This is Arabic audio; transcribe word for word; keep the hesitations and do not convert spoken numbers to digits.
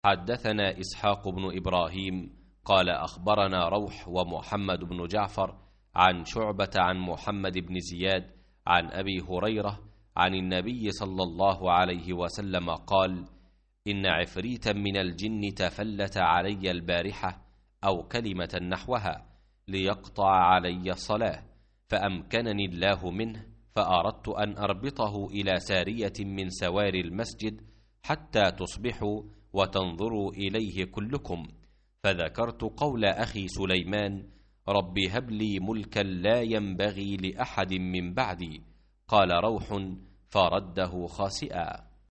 حدثنا إسحاق بن إبراهيم قال أخبرنا روح ومحمد بن جعفر عن شعبة عن محمد بن زياد عن أبي هريرة عن النبي صلى الله عليه وسلم قال: إن عفريتا من الجن تفلت علي البارحة أو كلمة نحوها ليقطع علي الصلاة، فأمكنني الله منه، فأردت أن أربطه إلى سارية من سوار المسجد حتى تصبحوا وتنظروا إليه كلكم، فذكرت قول أخي سليمان: رب هب لي ملكا لا ينبغي لأحد من بعدي. قال روح: فرده خاسئا.